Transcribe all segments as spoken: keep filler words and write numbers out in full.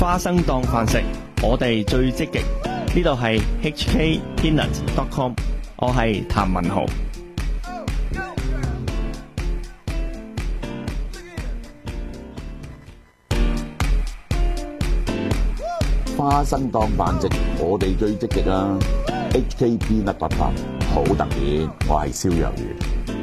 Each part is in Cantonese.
花生當飯食，我哋最積極。呢度係 H K Peanut dot com， 我係譚文豪。 花生當飯食，我哋最積極啦。H K Peanut dot com 好特別，我係蕭若元。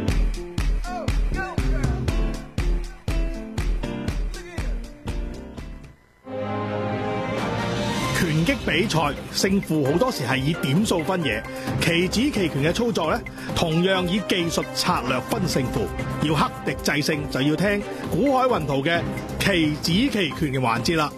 拳擊比賽勝負好多時係以點數分野，棋子棋拳嘅操作咧，同樣以技術策略分勝負。要克敵制勝，就要聽古海雲圖嘅棋子棋拳嘅環節啦。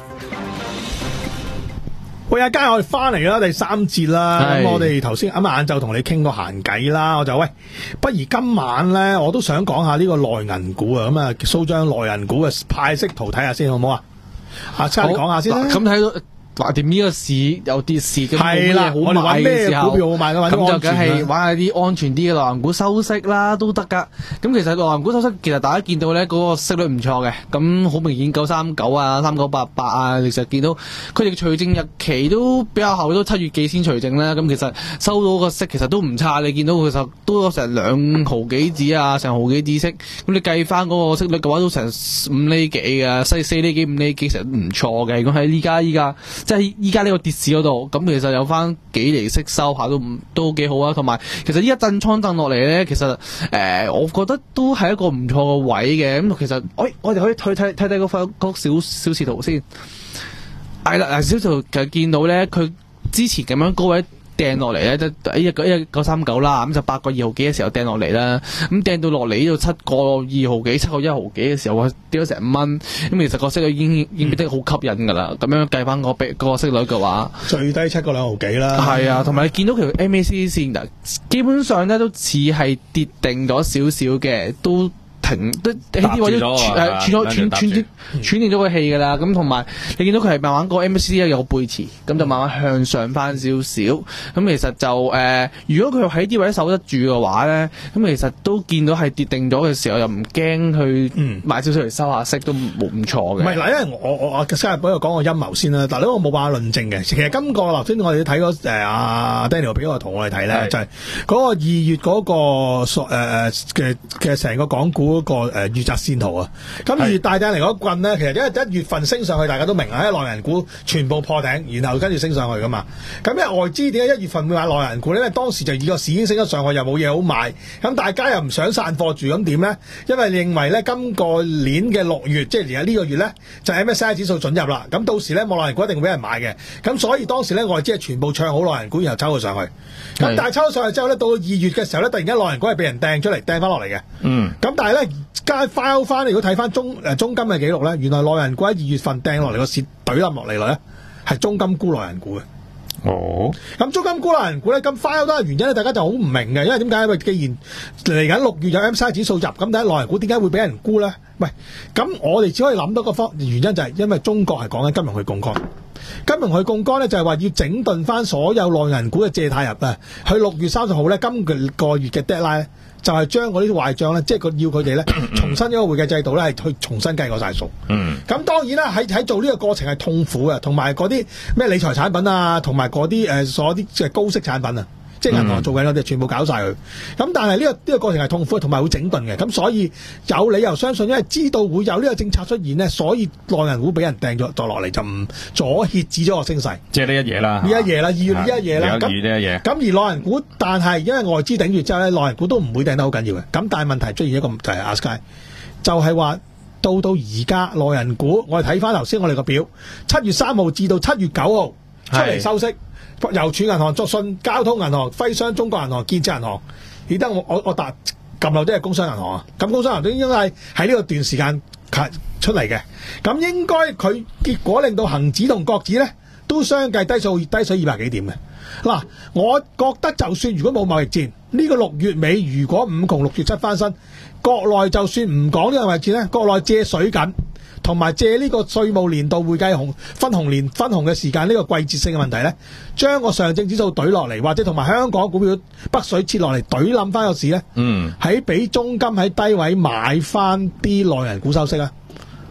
喂，阿佳，我哋翻嚟啦，第三節啦。咁我哋頭先啱啱晏晝同你傾過閒偈啦，我就喂，不如今晚咧，我都想講下呢個內銀股啊。咁啊，蘇張內銀股嘅派息圖睇下先，好唔好啊？阿佳，你講下先啦。 咁睇到。話掂呢個市有跌市咁冇嘢好買嘅時候， 股票好買嘅話， 咁就梗係玩下啲安全啲嘅內銀股收息啦，都得噶。咁其實內銀股收息，其實大家見到咧嗰個息率唔錯嘅，咁好明顯九三九啊、三九八八啊，其實見到佢哋嘅除淨日期都比較後，都七月幾先除淨啦。咁其實收到個息其實都唔差，你見到其實都有成兩毫幾子啊，成毫幾子息。咁你計翻嗰個息率嘅話，都成五厘幾嘅，四四厘幾、五厘幾，其實唔錯嘅。如果喺依家依家。即係依家呢個跌市嗰度，咁其實有翻幾厘息收下都唔都幾好啊。同埋其實依家震倉震落嚟咧，其實誒、呃，我覺得都係一個唔錯嘅位嘅。咁其實，我我哋可以去睇睇睇嗰塊嗰小小視圖先。係啦，嗱，小視圖其實見到咧，佢之前咁樣高位掟落嚟咧，即係一個一九三九啦，咁就八個二毫幾嘅時候掟落嚟啦，咁掟到落嚟呢度七個二毫幾、七個一毫幾嘅時候，跌咗成五蚊，咁其實個息率已經已經變得好吸引噶啦。咁、嗯、樣計翻個比個息率嘅話， 最低七個兩毫幾啦。係啊，同埋你見到其實 M A C D 線基本上咧都似係跌定咗少少嘅，都。停都喺啲位都誒斷咗斷斷斷斷定咗個氣噶啦，咁同埋你見到佢係慢慢個 M A C D 有個背馳，咁就慢慢向上翻少少。咁其實就誒、呃，如果佢喺啲位守得住嘅話咧，咁其實都見到係跌定咗嘅時候，又唔驚去買少少嚟收下息，都冇唔錯嘅。 唔係嗱，因為我我我今日幫佢講個陰謀先啦。但係呢個冇辦法論證嘅。其實今個頭先我哋睇嗰誒阿 Daniel 俾個圖我哋睇咧，就係、是、嗰個二月嗰、那個誒嘅嘅成個港股。嗰、那個誒預測線圖啊，咁而大頂嚟嗰棍咧，其實因為一月份升上去，大家都明啊，因為內銀股全部破頂，然後跟住升上去噶嘛。咁因為外資點解一月份會買內銀股咧？因為當時就以個市已經升咗上去，又冇嘢好買，咁大家又唔想散貨住，咁點咧？因為認為咧今個年嘅六月，即係而家呢個月咧，就 M S C I 指數准入啦。咁到時咧，冇內銀股一定會俾人買嘅。咁所以當時咧，外資係全部唱好內銀股，然後抽咗上去。咁但係抽咗上去之後咧，到二月嘅時候咧，突然間內銀股係俾人掟出嚟，掟翻落嚟嘅。嗯。咁但係咧。加 file 翻，如果睇翻中誒中金嘅記錄咧，原來內銀股喺二月份掟落嚟個市懟冧落嚟咧，係中金沽內銀股嘅。哦，咁中金沽內銀股咧，咁 file 都係原因咧，大家就好唔明嘅，因為點解？因為既然嚟緊六月有 M S C I 指數入，咁第一內銀股點解會俾人沽咧？喂，咁我哋只可以諗到個方原因就係因為中國係講緊金融去槓桿，金融去槓桿咧就係話要整頓翻所有內銀股嘅借貸入啊，去六月三十號咧，今個個月嘅 deadline 咧。就係將嗰啲壞帳咧，即係佢要佢哋咧重新一個會計制度咧，係去重新計過晒數。嗯，咁當然啦，喺喺做呢個過程係痛苦嘅，同埋嗰啲咩理財產品啊，同埋嗰啲誒所有啲即係高息產品啊，即係銀行做緊嗰啲全部搞晒佢。咁但係呢個呢個過程係痛苦，同埋會整頓嘅。咁所以有理由相信，因為知道會有呢個政策出現呢，所以內銀股俾人掟咗咗落嚟，就唔阻遏止咗個升勢。 即係呢一嘢啦， 呢一嘢啦，二月呢一嘢啦，咁呢一嘢。 咁而內銀股，但係因為外資頂住之後咧，內銀股都唔會掟得好緊要嘅。咁但係問題出現一個就係阿 Sky，就係話到到而家內銀股，我哋睇翻頭先我哋個表，七月三號至到七月九號出嚟收息。郵儲銀行、作信、交通銀行、徽商、中國銀行、建設銀行，而得我我我答撳漏都係工商銀行啊！咁工商銀行都應該係喺呢個段時間出嚟嘅，咁應該佢結果令到恒指同國指咧都相繼低數低水二百幾點嘅。嗱，我覺得就算如果冇貿易戰，呢、這個六月尾如果五窮六月七翻身，國內就算唔講呢個貿易戰咧，國內借水緊。同埋借呢個稅務年度會計紅分紅年分紅嘅時間呢、這個季節性嘅問題咧，將個上證指數懟落嚟，或者同埋香港股票北水切落嚟懟冧翻個市咧，嗯，喺俾中金喺低位買翻啲內銀股收息啊，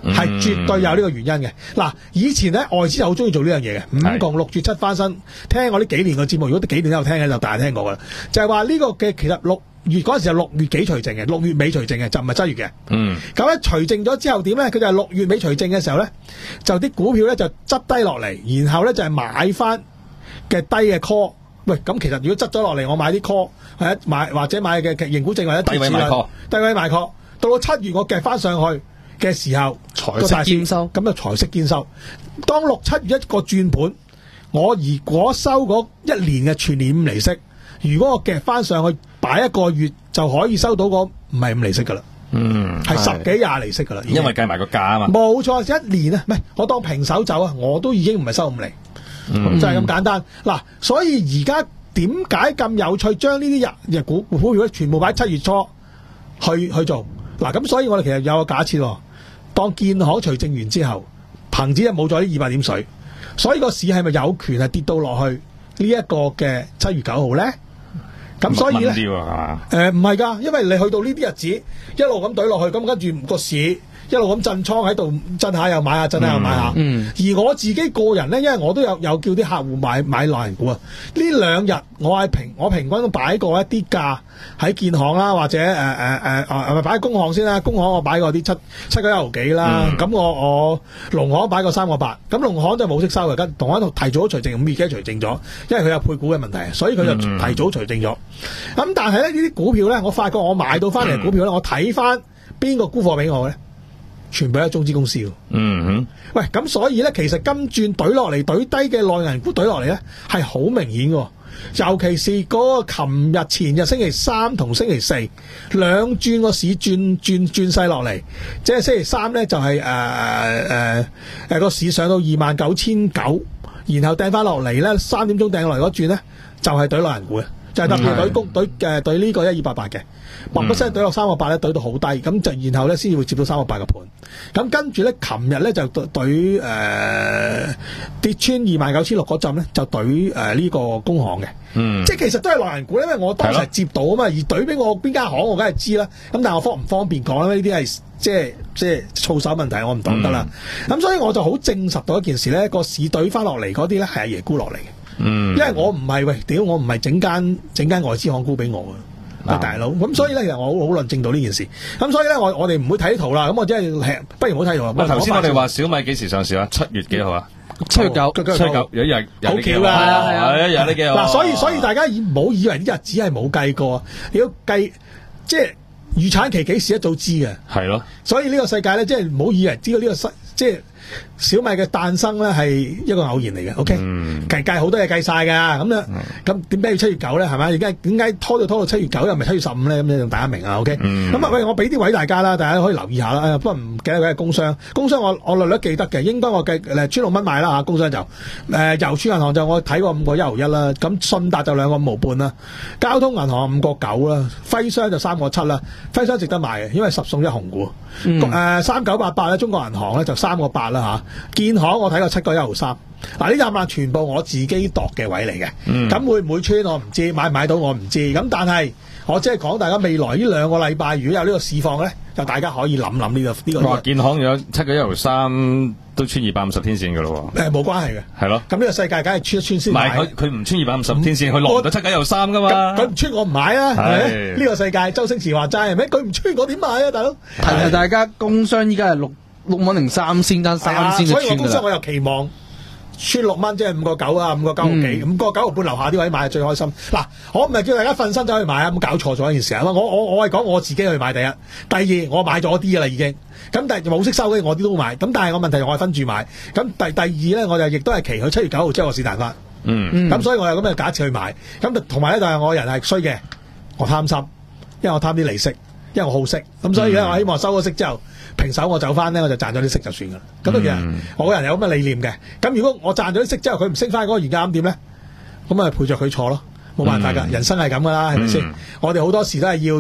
係絕對有呢個原因嘅。嗱，以前咧外資就好中意做呢樣嘢嘅，五窮六絕七翻身。聽我呢幾年嘅節目，如果幾年都有聽嘅，就大家聽過噶啦。就係話呢個嘅其實六月嗰陣時係六月幾除淨嘅，六月尾除淨嘅，就唔係七月嘅。嗯。咁咧除淨咗之後點咧？佢就係六月尾除淨嘅時候咧，就啲股票咧就執低落嚟，然後咧就係買翻嘅低嘅 call。喂，咁其實如果執咗落嚟，我買啲 call 或者買或者買嘅盈股證或者低位買 call， 低位買 call，到到七月我夾翻上去嘅時候， 財息兼收， 咁就財息兼收。當六七月一個轉盤，我如果收嗰一年嘅全年五厘息，如果我夾翻上去擺一個月，就可以收到個唔係五厘息噶啦，嗯，係十幾廿厘息噶啦， 因為計埋個價啊嘛。 冇錯，一年啊，唔係我當平手走啊，我都已經唔係收五厘。嗯、就係咁簡單嗱，所以而家點解咁有趣？將呢啲日日股股票全部擺七月初去去做嗱，咁所以我哋其實有個假設喎，當建行除淨完之後，恒指就冇咗啲二百點水，所以個市係咪有權係跌到落去呢一個嘅七月九號咧？咁所以咧，誒唔係㗎，因為你去到呢啲日子一路咁懟落去，咁跟住個市一路咁震倉喺度震下又買下，震下又買下。嗯。而我自己個人咧，因為我都有有叫啲客戶買買內銀股啊。呢兩日我係平我平均都擺過一啲價喺建行啦，或者誒誒誒誒係咪擺喺工行先啦？工行我擺過啲七七個一毫幾啦。咁、嗯、我我農行擺過三個八。咁農行就冇息收嘅，跟農行提早除淨，五月幾除淨咗，因為佢有配股嘅問題，所以佢就提早除淨咗。咁、嗯、但係咧呢啲股票咧，我發覺我買到翻嚟嘅股票咧，我睇翻邊個沽貨俾我咧？全部都係中資公司。嗯哼，喂，咁所以咧，其實金轉懟落嚟，懟低嘅內銀股懟落嚟咧，係好明顯嘅。尤其是嗰個琴日、前日星期三同星期四兩轉個市轉轉轉勢落嚟，即係星期三咧就係誒誒誒個市上到二萬九千九，然後掟翻落嚟咧，三點鐘掟落嚟嗰轉咧就係懟內銀股嘅。就係特別懟谷懟誒懟呢個一二八八嘅，嘣一聲懟落三個八咧，懟到好低，咁就然後咧先至會接到三個八嘅盤。咁跟住咧，琴日咧就懟誒、呃、跌穿二萬九千六嗰陣咧，就懟誒呢個工行嘅。嗯，即係其實都係內銀股，因為我當時係接到啊嘛，而懟俾我邊間行我梗係知啦。咁但係我方唔方便講咧？呢啲係即係即係操守問題，我唔講得啦。咁、嗯、所以我就好證實到一件事咧，個市懟翻落嚟嗰啲咧係阿爺沽落嚟嘅。嗯，因為我唔係喂，屌我唔係整間整間外資行沽俾我啊，大佬，咁所以咧其實我好好論證到呢件事，咁所以咧我我哋唔會睇圖啦，咁我只係不如唔好睇圖啦。 頭先我哋話小米幾時上市啊？七月幾號啊？七月九，七月九有一日好巧啦，係啊係啊， 有呢幾號。 嗱，所以所以大家唔好以為啲日子係冇計過，你要計即係預產期幾時一早知嘅，係咯。所以呢個世界咧，即係唔好以為知道呢個即係。小米嘅誕生咧係一個偶然嚟嘅 ，OK，計計好多嘢計晒噶，咁咧咁點解要七月九咧？係咪？而家點解拖到拖到七月九又唔係七月十五咧？咁樣大家明啊 ，OK，咁、嗯、啊喂，我俾啲位大家啦，大家可以留意下啦。不過唔記得佢係工商，工商我我略略記得嘅，應該我計誒穿六蚊買啦嚇，工商就誒郵儲銀行就我睇過五個一毫一啦，咁信達就兩個五毫半啦，交通銀行五個九啦，輝商就三個七啦，輝商值得買嘅，因為十送一紅股，誒三九八八咧，中國銀行咧就三個八啦。吓，建行我睇過七個一毫三，嗱呢廿萬全部我自己度嘅位嚟嘅，咁、嗯、會唔會穿我唔知，買唔買到我唔知，咁但係我即係講大家未來呢兩個禮拜如果有呢個市況咧，就大家可以諗諗呢個呢、這個。 哇！建行有七個一毫三都穿二百五十天線噶咯喎，誒、 呃、冇關係嘅，係咯。咁呢個世界梗係穿一穿先買。唔係佢佢唔穿二百五十天線，佢落唔到七個一毫三噶嘛。佢唔穿我唔買啊，係咪？呢個世界周星馳話齋係咪？佢唔穿我點買啊，大佬？ 提提大家，工商依家係六。六蚊零三先單三先就穿㗎啦，所以我公司我又期望穿六蚊，即係五個九啊，五個九毫幾，五個九毫半樓下啲位買係最開心。嗱，我唔係叫大家瞓身走去買啊，咁搞錯咗一件事啊！我我我係講我自己去買第一，第二我買咗啲㗎啦已經，咁但係冇息收嘅我啲都買，咁但係我問題我係分住買，咁第第二咧我就亦都係期佢七月九號之後個市彈翻，嗯，咁所以我有咁嘅假設去買，咁同埋咧就係我人係衰嘅，我貪心，因為我貪啲利息，因為我好息，咁所以咧我希望收咗息之後。平手我走翻咧，我就賺咗啲息就算噶啦。咁啊，其實我個人有咁嘅理念嘅。咁如果我賺咗啲息之後，佢唔升翻嗰個原價咁點咧？咁咪陪着佢坐咯，冇辦法噶、嗯。人生係咁噶啦，係咪先？我哋好多時都係要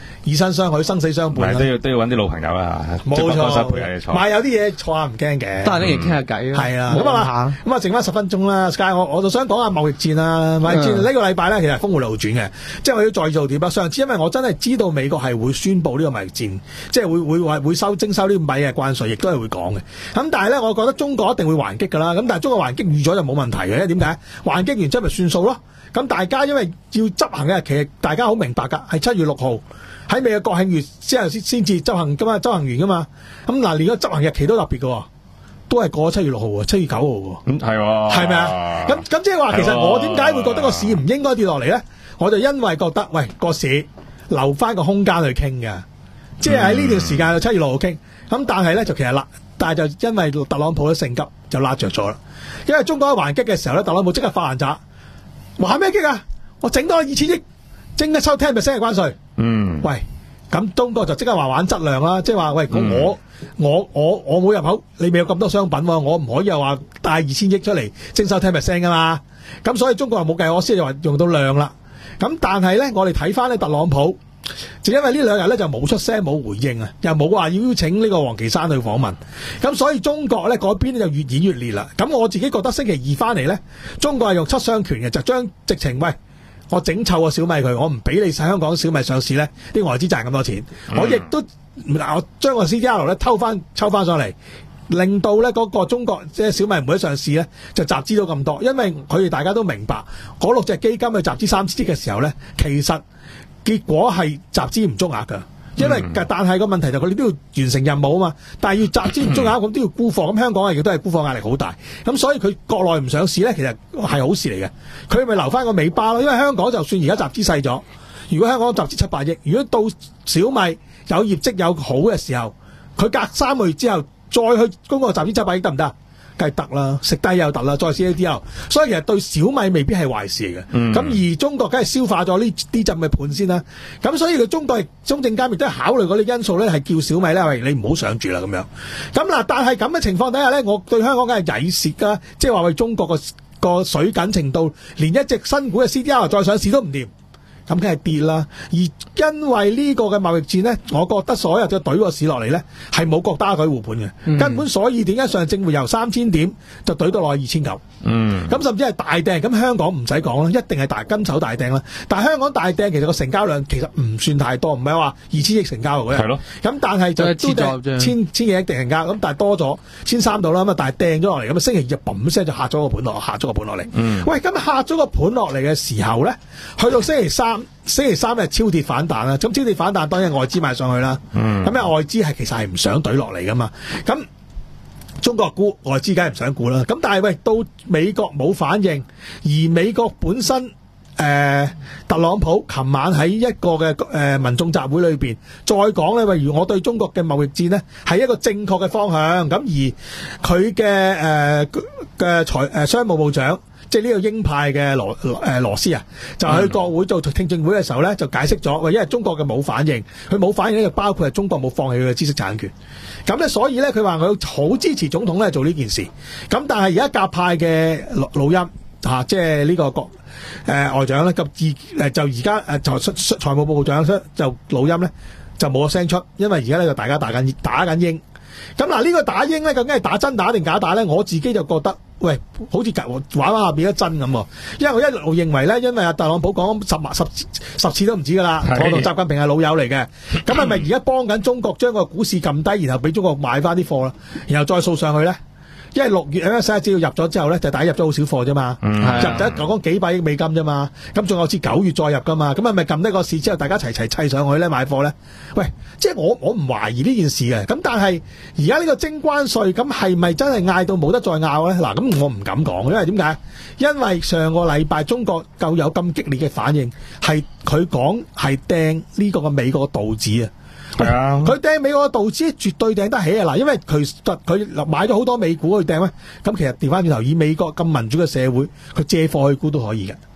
以身相許，生死相伴啦。 都要都要揾啲老朋友啦， 冇錯， 陪下你坐。 買有啲嘢坐下唔驚嘅， 得閒拎嚟傾下偈咯。 係啊，咁啊咁啊，剩翻十分鐘啦。Sky，我我就想講下貿易戰啦。貿易戰呢個禮拜咧，其實峰回路轉嘅，即係我要再做點啊。上次因為我真係知道美國係會宣布呢個貿易戰，即係會會話會收徵收呢五米嘅關稅，亦都係會講嘅。咁但係咧，我覺得中國一定會還擊㗎啦。咁但係中國還擊預咗就冇問題嘅，因為點解？還擊完之後咪算數咯。咁大家因為要執行嘅日期，大家好明白㗎，係七月六號喺美國國慶月之後先先至執行㗎嘛，執行完㗎嘛。咁嗱，連個執行日期都特別㗎喎，都係過咗七月六號喎，七月九號喎。 咁係喎， 係咪啊？咁咁即係話，其實我點解會覺得個市唔應該跌落嚟咧？我就因為覺得，喂，個市留翻個空間去傾嘅，即係喺呢段時間到七月六號傾。咁但係咧就其實啦，但係就因為特朗普嘅性急就拉着咗啦。因為中國喺還擊嘅時候咧，特朗普即刻發爛渣。還咩擊啊？我整多二千億，徵一收 ten percent 嘅關稅。 嗯， 喂，咁中國就即刻話玩質量啦，即係話喂， 嗯、 我我我我冇入口，你未有咁多商品喎，我唔可以又話帶二千億出嚟徵收 ten percent 噶嘛。咁所以中國又冇計，我先就話用到量啦。咁但係咧，我哋睇翻咧特朗普，就因為呢兩日咧就冇出聲冇回應啊，又冇話要邀請呢個王岐山去訪問，咁所以中國咧嗰邊咧就越演越烈啦。咁我自己覺得星期二翻嚟咧，中國係用七傷拳嘅，就將直情喂，我整臭個小米佢，我唔俾你香港小米上市咧，啲外資賺咁多錢，嗯、我亦都嗱我將個 C D R 咧偷翻抽翻上嚟，令到咧嗰個中國即係小米唔會上市咧，就集資到咁多，因為佢哋大家都明白嗰六隻基金去集資三千億嘅時候咧，其實。結果係集資唔足額㗎，因為、嗯、但係個問題就佢哋都要完成任務啊嘛。但係要集資唔足額，咁都要沽貨。咁香港亦都係沽貨壓力好大。咁所以佢國內唔上市咧，其實係好事嚟嘅。佢咪留翻個尾巴咯。因為香港就算而家集資細咗，如果香港集資七百億，如果到小米有業績有好嘅時候，佢隔三個月之後再去公告集資七百億得唔得？梗係得啦，食低又得啦，再 C A D L， 所以其實對小米未必係壞事嚟嘅。咁、嗯、而中國梗係消化咗呢啲陣嘅盤先啦。咁所以佢中國中證監亦都係考慮嗰啲因素咧，係叫小米咧，喂，你唔好上住啦咁樣。咁嗱，但係咁嘅情況底下咧，我對香港梗係曳蝕㗎，即係話為中國個個水緊程度，連一隻新股嘅 C D R 再上市都唔掂。咁梗係跌啦，而因為呢個嘅貿易戰呢，我覺得所有嘅懟個市落嚟呢，係冇國家隊護盤嘅，嗯、根本所以點解上證會由三千點就懟到落去二千九？嗯，咁甚至係大掟，咁香港唔使講啦，一定係大金手大掟啦。但係香港大掟其實個成交量其實唔算太多，唔係話二千億成交嗰日。係咯。咁但係就都千千幾億定成交，咁但係多咗千三度啦，咁啊但係掟咗落嚟，咁啊星期二嘣聲就嚇咗個盤落，嚇咗個盤落嚟。嗯。喂，咁嚇咗個盤落嚟嘅時候咧，去到星期三。星期三係超跌反彈啦，咁超跌反彈當然外資買上去啦。嗯，咁啊外資係其實係唔想懟落嚟噶嘛。咁中國沽外資梗係唔想沽啦。咁但係喂到美國冇反應，而美國本身誒、呃、特朗普琴晚喺一個嘅誒、呃、民眾集會裏邊再講咧，例如我對中國嘅貿易戰呢係一個正確嘅方向。咁而佢嘅誒嘅財誒商務部長。即係呢個鷹派嘅羅誒羅斯啊，就去國會做聽證會嘅時候咧，就解釋咗，喂，因為中國嘅冇反應，佢冇反應咧，就包括係中國冇放棄佢嘅知識產權。咁咧，所以咧，佢話佢好支持總統咧做呢件事。咁但係而家鴿派嘅老老陰嚇，即係呢個國誒、呃、外長咧，咁而誒就而家誒財財務部長就老陰咧就冇個聲出，因為而家咧就大家打緊打緊鷹。咁嗱，呢個打鷹咧究竟係打真打定假打咧？我自己就覺得。喂，好似玩玩下變咗真咁，因為我一路認為咧，因為阿特朗普講十十十次都唔止噶啦，我同習近平係老友嚟嘅，咁係咪而家幫緊中國將個股市撳低，然後俾中國買翻啲貨啦，然後再掃上去咧？因為六月嗰陣時只要入咗之後咧，就大家入咗好少貨啫嘛，嗯、入咗講講幾百億美金啫嘛，咁仲有至九月再入噶嘛，咁係咪撳低個市之後，大家齊齊砌上去咧買貨咧？喂，即係我我唔懷疑呢件事嘅，咁但係而家呢個徵關稅，咁係咪真係嗌到冇得再拗咧？嗱，咁我唔敢講，因為點解？因為上個禮拜中國夠有咁激烈嘅反應，係佢講係掟呢個嘅美國道指啊。係啊，佢掟美國嘅道指絕對掟得起啊！嗱，因為佢佢買咗好多美股去掟咧，咁其實調翻轉頭，以美國咁民主嘅社會，佢借貨去沽都可以嘅。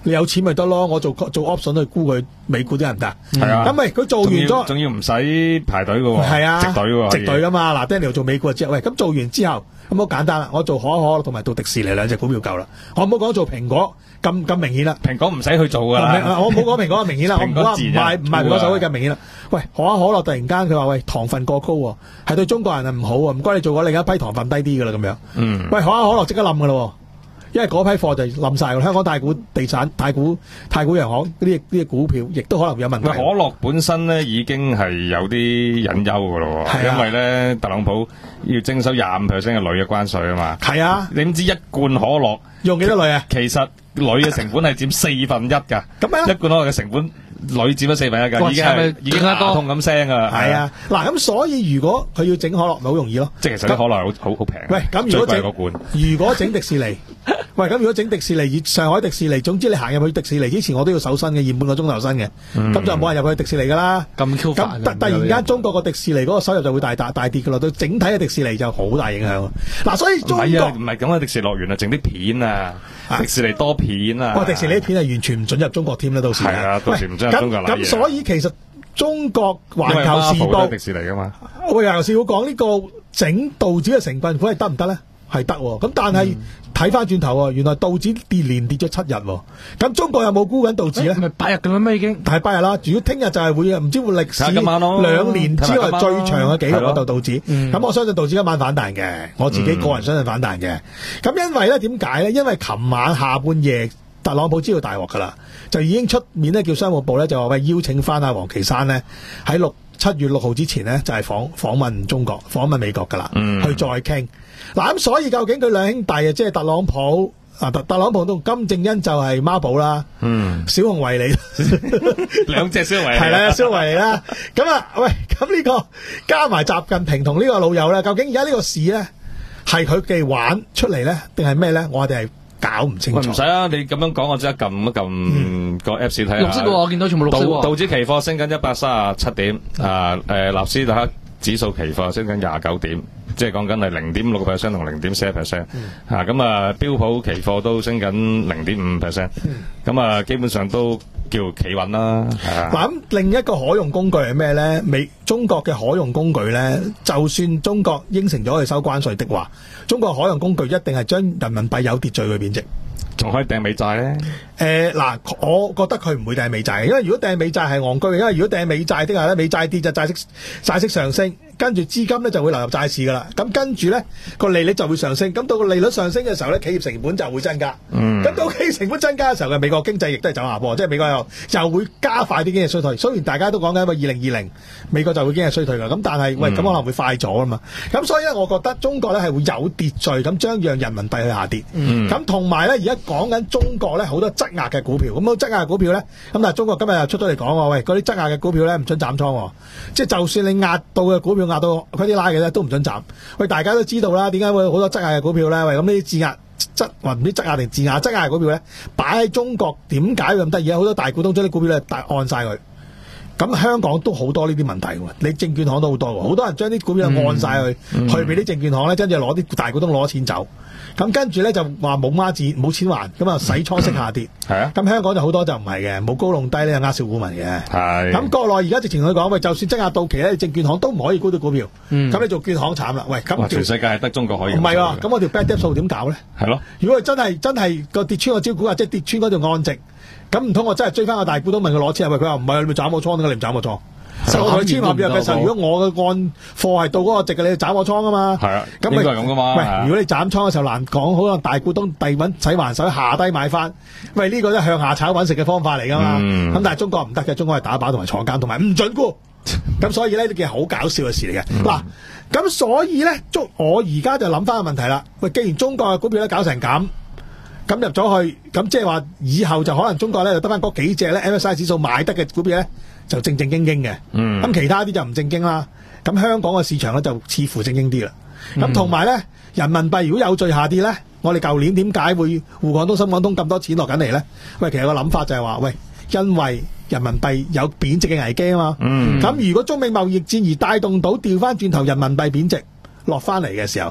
你有錢咪得咯，我做做 option 去沽佢美股啲人唔得。 係啊， 咁咪佢做完咗， 仲要唔使排隊嘅喎， 係啊， 直隊喎， 直隊噶嘛。嗱 Daniel 做美股就知，喂，咁做完之後咁好簡單啦，我做可口可樂同埋做迪士尼兩隻股票夠啦。我唔好講做蘋果咁咁明顯啦， 蘋果唔使去做噶啦。 我唔好講蘋果咁明顯啦，我唔話唔賣唔賣蘋果手機咁明顯啦。喂，可口可樂突然間佢話喂糖分過高喎，係對中國人係唔好啊，唔該你做過另一批糖分低啲噶啦咁樣。 嗯， 喂，可口可樂即刻冧噶啦。因為嗰批貨就冧晒，香港太古地產、太古太古洋行呢啲呢啲股票，亦都可能有問題。 可樂本身咧已經係有啲隱憂噶咯， 啊、 因為咧特朗普要徵收廿五 percent 嘅鋁嘅關稅啊嘛。 係啊， 你唔知一罐可樂用幾多鋁啊？ 其實鋁嘅成本係佔四分一噶。 咁樣一罐可樂嘅成本鋁佔咗四分一噶，已經係已經牙痛咁聲噶啦。 係啊，嗱咁所以如果佢要整可樂，咪好容易咯。 即係其實啲可樂好好好平。 喂，咁如果整罐， 如果整迪士尼。喂，咁如果整迪士尼，上海迪士尼，總之你行入去迪士尼之前，我都要搜身嘅，驗半個鐘頭身嘅，咁、嗯、就冇人入去迪士尼噶啦。 咁 Q 煩。 咁突然間中國個迪士尼嗰個收入就會大大大跌噶啦，對整體嘅迪士尼就好大影響。嗱、啊，所以中國唔係啊，唔係咁嘅迪士尼樂園啊，整啲片啊，迪士尼多片啊。哇，迪士尼啲片係完全唔准入中國添啦，到時。係啊，到時唔准入中國啦。咁所以其實中國環球時報迪士尼噶嘛。 喂，環球時報講呢個整道指嘅成分股係得唔得咧？係得喎，咁但係睇翻轉頭喎，原來道指跌連跌咗七日喎，咁中國有冇沽緊道指咧？ 係咪八日咁樣咩已經？ 係八日啦，如果聽日就係會唔知會歷史今晚兩年之內最長嘅紀錄嗰度道指，咁、嗯、我相信道指今晚反彈嘅，我自己個人相信反彈嘅。咁、嗯、因為咧點解咧？因為琴晚下半夜特朗普知道大鑊噶啦，就已經出面咧叫商務部咧就話喂邀請翻阿王岐山咧喺六七月六號之前咧就係訪訪問中國、訪問美國噶啦、嗯，去再傾。嗱咁，所以究竟佢兩兄弟啊，即係特朗普啊，特特朗普同金正恩就係孖寶啦，嗯，小熊維尼， 兩隻小熊維尼係啦，小熊維尼啦。咁啊，喂，咁呢個加埋習近平同呢個老友咧，究竟而家呢個事咧係佢哋玩出嚟咧，定係咩咧？我哋係搞唔清楚。 唔使啊，你咁樣講，我即刻撳一撳個 Apps 睇下。 綠色喎，我見到全部綠色喎。 道指期貨升緊一百三十七點，啊誒，納斯達克指數期貨升緊廿九點。即係講緊係零點六個 percent 同零點四 percent， 嚇咁啊標普期貨都升緊零點五 percent， 咁啊基本上都叫企穩啦。嗱咁另一個可用工具係咩咧？美中國嘅可用工具咧，就算中國應承咗去收關稅的話，中國可用工具一定係將人民幣有秩序去貶值。 仲可以掟美債咧？ 誒嗱，我覺得佢唔會掟美債，因為如果掟美債係戇居嘅，因為如果掟美債的話咧，美債跌就債息債息上升，跟住資金咧就會流入債市噶啦，咁跟住咧個利率就會上升，咁到個利率上升嘅時候咧，企業成本就會增加，咁、嗯、到企業成本增加嘅時候嘅美國經濟亦都係走下坡，即係美國又就會加快啲經濟衰退。雖然大家都講緊話二零二零美國就會經濟衰退噶，咁但係喂咁可能會快咗啊嘛，咁所以咧，我覺得中國咧係會有秩序咁將讓人民幣去下跌，咁同埋咧而家講緊中國咧好多質押嘅股票，咁好質押嘅股票咧，咁但係中國今日又出咗嚟講喎，喂嗰啲質押嘅股票咧唔准斬倉，即係就算你壓到嘅股票壓到嗰啲拉嘅咧都唔准斬。喂，大家都知道啦，點解會好多質押嘅股票咧？喂，咁呢啲質押質或唔知質押定質押質押嘅股票咧，擺喺中國點解咁得意啊？好多大股東將啲股票咧大按晒佢。咁香港都好多呢啲問題喎，你證券行都好多喎，好多人將啲股票按晒佢、嗯嗯，去俾啲證券行咧，跟住攞啲大股東攞錢走，咁跟住咧就話冇孖展冇錢還，咁啊洗倉息下跌。係、嗯、啊，咁香港就好多就唔係嘅，冇高弄低咧，呃小股民嘅。係。咁國內而家直情佢講，喂，就算質押到期咧，證券行都唔可以沽到股票。咁、嗯、你做券行慘啦，喂，咁全世界係得中國可以。 唔係喎，咁我條 bad debt 數點搞咧？係咯。如果佢真係真係個跌穿個招股啊，即係跌穿嗰條按值。咁唔通我真係追翻個大股東問佢攞錢？喂，佢話唔係，你咪斬我倉，點解你唔斬我倉？我同佢簽合約嘅時候，如果我嘅按貨係到嗰個值嘅，你就斬我倉啊嘛。係啊，咁應該係咁噶嘛。喂，如果你斬倉嘅時候難講，可能大股東遞揾使還手下低買翻。喂，呢、這個都係向下炒揾食嘅方法嚟噶嘛。咁、嗯、但係中國唔得嘅，中國係打靶同埋坐監同埋唔准沽。咁所以呢，呢件好搞笑嘅事嚟嘅。嗱、嗯，咁所以咧，中我而家就諗翻個問題啦。喂，既然中國嘅股票咧搞成咁。咁入咗去，咁即係話以後就可能中國咧就得翻嗰幾隻咧 M S C I 指數買得嘅股票咧就正正經經嘅，咁、嗯、其他啲就唔正經啦。咁香港嘅市場咧就似乎正經啲啦。咁同埋咧，人民幣如果有序下跌咧，我哋舊年點解會滬港通、深港通咁多錢落緊嚟咧？喂，其實個諗法就係話，喂，因為人民幣有貶值嘅危機啊嘛。咁、嗯、如果中美貿易戰而帶動到調翻轉頭人民幣貶值落翻嚟嘅時候，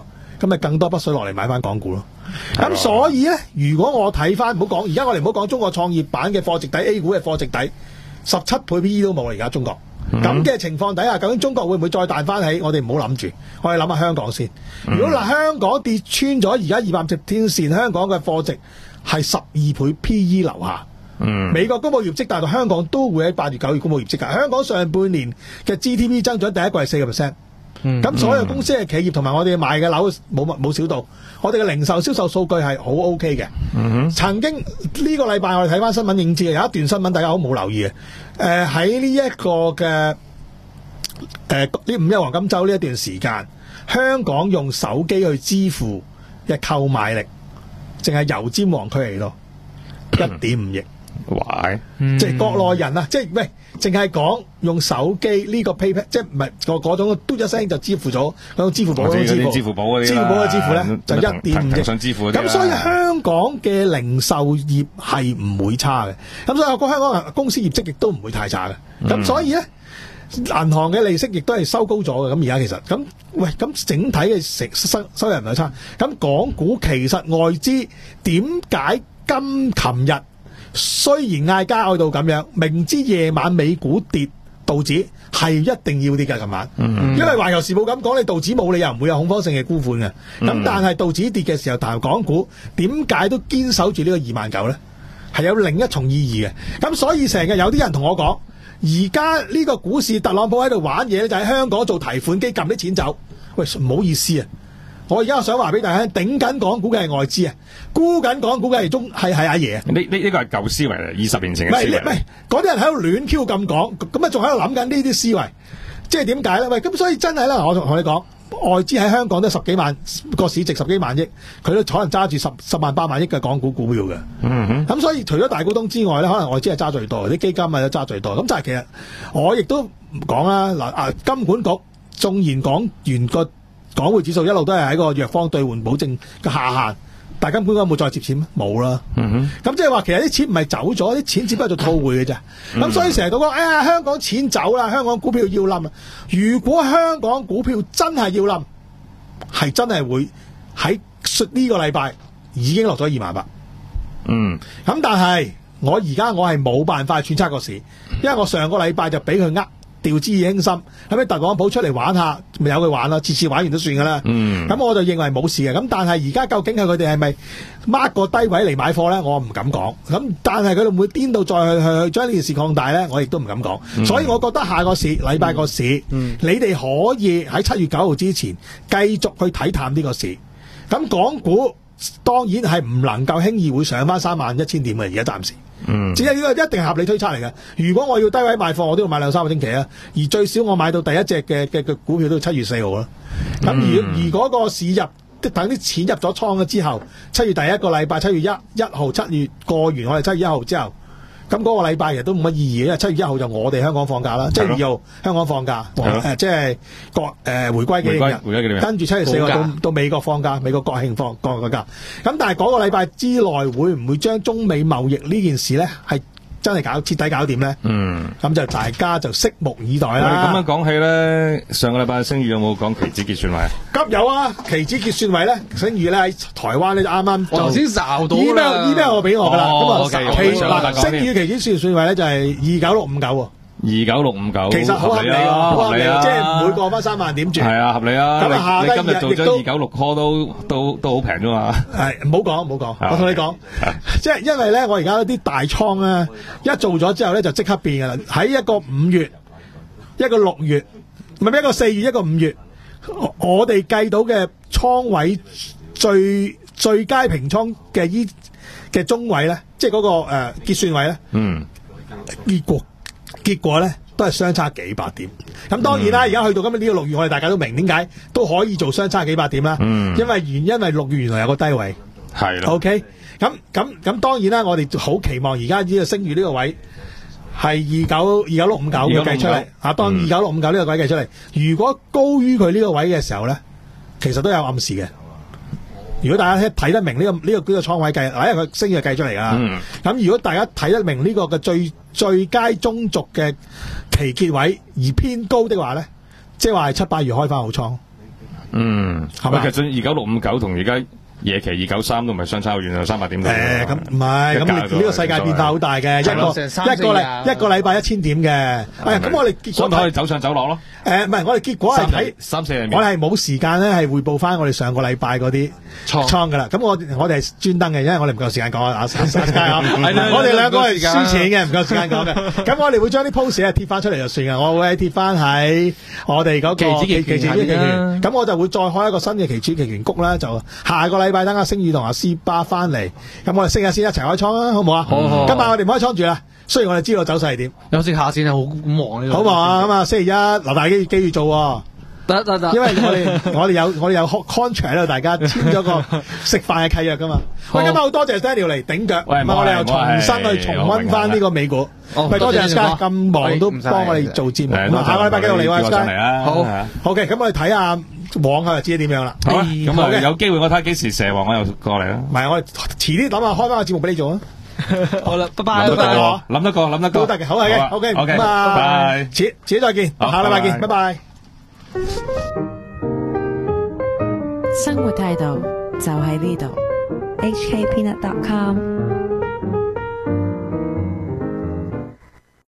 咁咪更多筆水落嚟買翻港股咯。咁所以咧，如果我睇翻唔好講，而家我哋唔好講中國創業板嘅貨值底 A 股嘅貨值底十七倍 P E 都冇啦，而家中國。咁嘅、嗯、情況底下，究竟中國會唔會再彈翻起？我哋唔好諗住，我哋諗下香港先。如果嗱香港跌穿咗而家二百五十天線，香港嘅貨值係十二倍 P E 樓下。嗯，美國公布業績，但係香港都會喺八月九月公布業績㗎。香港上半年嘅 G D P 增長第一季係四個 percent。咁、嗯、所有公司嘅企業同埋我哋賣嘅樓冇冇少到，我哋嘅零售銷售數據係好 O K 嘅。嗯、哼曾經呢、呢個禮拜我哋睇翻新聞應知嘅有一段新聞，大家好冇留意嘅。誒喺呢一個嘅誒呢五一黃金週呢一段時間，香港用手機去支付嘅購買力，淨係油尖旺區嚟咯，一點五億。 喂， 即係國內人啊，即係喂，淨係講用手機呢個 PayPal， 即係唔係個嗰種嘟一聲就支付咗嗰種支付寶嗰種支付， 支付寶嗰啲， 支付寶嘅支付咧就一點五億。 想支付咁所以香港嘅零售業係唔會差嘅，咁所以個香港公司業績亦都唔會太差嘅。咁、嗯、所以咧，銀行嘅利息亦都係收高咗嘅。咁而家其實咁喂，咁整體嘅成收收入唔係差。咁港股其實外資點解今琴日？雖然嗌交嗌到咁樣，明知夜晚美股跌，道指係一定要跌㗎。琴晚，嗯、因為環球時報咁講，你道指冇理由唔會有恐慌性嘅沽款嘅。咁、嗯、但係道指跌嘅時候，但係港股點解都堅守住呢個二萬九咧？係有另一重意義嘅。咁所以成日有啲人同我講，而家呢個股市特朗普喺度玩嘢咧，就喺香港做提款機撳啲錢走。喂，唔好意思啊！我而家想話俾大家，頂緊港股嘅係外資啊，沽緊港股嘅係中係係阿爺啊！ 呢呢呢個係舊思維嚟，二十年前嘅思維。唔係唔係，嗰啲人喺度亂 Q 咁講，咁啊仲喺度諗緊呢啲思維，即係點解咧？喂，咁所以真係咧，我同同你講，外資喺香港都十幾萬個市值十幾萬億，佢都可能揸住十十萬八萬億嘅港股股票嘅。嗯哼。咁所以除咗大股東之外咧，可能外資係揸最多，啲基金啊都揸最多。咁但係其實我亦都講啦，嗱啊，金管局縱然講完個港匯指數一路都係喺個弱方兌換保證嘅下限，但係金管局有冇再接錢咩？冇啦。嗯哼。咁即係話其實啲錢唔係走咗，啲錢只不過做套匯嘅啫。咁、嗯、所以成日都講，哎呀香港錢走啦，香港股票要冧啦。如果香港股票真係要冧，係真係會喺呢個禮拜已經落咗二萬八。嗯。咁但係我而家我係冇辦法揣測個市，因為我上個禮拜就俾佢呃。掉之以輕心，咁啲特朗普出嚟玩下，咪由佢玩咯，次次玩完都算噶啦。咁、嗯、我就認為冇事嘅。咁但係而家究竟係佢哋係咪 mark 個低位嚟買貨咧？我唔敢講。咁但係佢哋會唔會顛到再去去去將呢件事擴大咧？我亦都唔敢講。嗯、所以我覺得下個市禮拜個市，嗯、你哋可以喺七月九號之前繼續去睇淡呢個市。咁港股當然係唔能夠輕易會上翻三萬一千點嘅，而家暫時。嗯，只係呢個一定係合理推測嚟嘅。如果我要低位賣貨，我都要買兩三個星期啊。而最少我買到第一隻嘅嘅嘅股票都要七月四號啦。咁、嗯、而而嗰個市入，等啲錢入咗倉咗之後，七月第一個禮拜，七月一一號，七月過完我哋七月一號之後，咁嗰個禮拜亦都冇乜意義，因為七月一號就我哋香港放假啦，七月二號香港放假，誒即係國誒回歸紀念日，跟住七月四號到到美國放假，美國國慶放國個假。咁但係嗰個禮拜之內會唔會將中美貿易呢件事咧係真係搞徹底搞掂咧？嗯，咁就大家就拭目以待啦。 咁樣講起咧，上個禮拜星宇有冇講期指結算位？ 急有啊！期指結算位咧，星宇咧喺台灣咧就啱啱我頭先睄到 email email 我俾我噶啦。咁啊， 期嗱星宇期指結算位咧就係二九六五九喎。 二九六五九， 其實好合理啊，好合理啊，即係唔會過翻三萬點住。 係啊，合理啊。 咁啊，下低今日做咗二九六 call 都都都好平啫嘛。係， 唔好講，唔好講。我同你講，即係因為咧，我而家啲大倉咧，一做咗之後咧，就即刻變噶啦。喺一個五月，一個六月，唔係一個四月，一個五月，我哋計到嘅倉位最最佳平倉嘅依嘅中位咧，即係嗰個誒結算位咧。嗯。結果。結果咧都係相差幾百點，咁當然啦，而家、嗯、去到今日呢個六月，我哋大家都明點解都可以做相差幾百點啦。嗯，因為原因為六月原來有個低位，係啦。OK，咁咁咁當然啦，我哋好期望而家呢個升月呢個位係二九二九六五九嘅計出嚟啊。當二九六五九呢個位計出嚟，如果高於佢呢個位嘅時候咧，其實都有暗示嘅。如果大家睇得明呢、這個呢、這個呢、這個倉位計，嗱，因為佢升嘅計出嚟噶。咁、嗯、如果大家睇得明呢個嘅最最佳中軸嘅期結位而偏高的話咧，即係話係七八月開翻好倉。 嗯， 係咪喂其實二九六五九同而家夜期二九三都唔係相差好遠啊，三百點到。 誒咁唔係，咁你呢個世界變化好大嘅，一個成三一個禮四廿一個禮拜一千點嘅。誒咁我哋結果睇所以咪可以走上走落咯。 誒唔係，我哋結果係睇。 三四日我哋係冇時間咧，係匯報翻我哋上個禮拜嗰啲倉倉噶啦。咁我我哋係專登嘅，因為我哋唔夠時間講啊。阿阿阿係啦我哋兩個係唔夠時間輸錢嘅，唔夠時間講嘅。咁我哋會將啲 post 咧貼翻出嚟就算嘅。我會貼翻喺我哋嗰個期指期權期指期下邊啦權。咁我就會再開一個新嘅期指期權谷啦。就下個禮拜等阿星宇同阿斯巴翻嚟，咁我哋星日先一齊開倉啦，好唔好啊？ 好好今晚我哋唔開倉住啦。雖然我哋知道走勢係點， 休息下先啊，好忙呢個。 好唔好啊？咁啊，星期一留大機機住做喎。 得得得， 因為我哋我哋有我哋有 contract 喺度，大家簽咗個食飯嘅契約噶嘛。喂，今日好多謝 Daniel 嚟頂腳， 喂唔係我哋又重新去重溫翻呢個美股。 哦喂，多謝多謝 Sky 咁忙都幫我哋做節目。咁啊，下個禮拜繼續嚟喎上嚟 ，Sky。 啊！ 好好嘅，咁我哋睇下往後就知點樣啦。 好啊， 好咁啊嘅有機會我睇下幾時蛇王我又過嚟啦。 唔係我哋遲啲諗下開翻個節目俾你做啊。 好啦，拜拜， 諗得拜拜。 過，諗得過，諗得過， 都得嘅，好係嘅，OK， OK， 咁啊， 拜拜。 遲遲啲再見， 好下禮拜見， 拜拜拜拜。 生活態度就喺呢度。H K Peanut dot com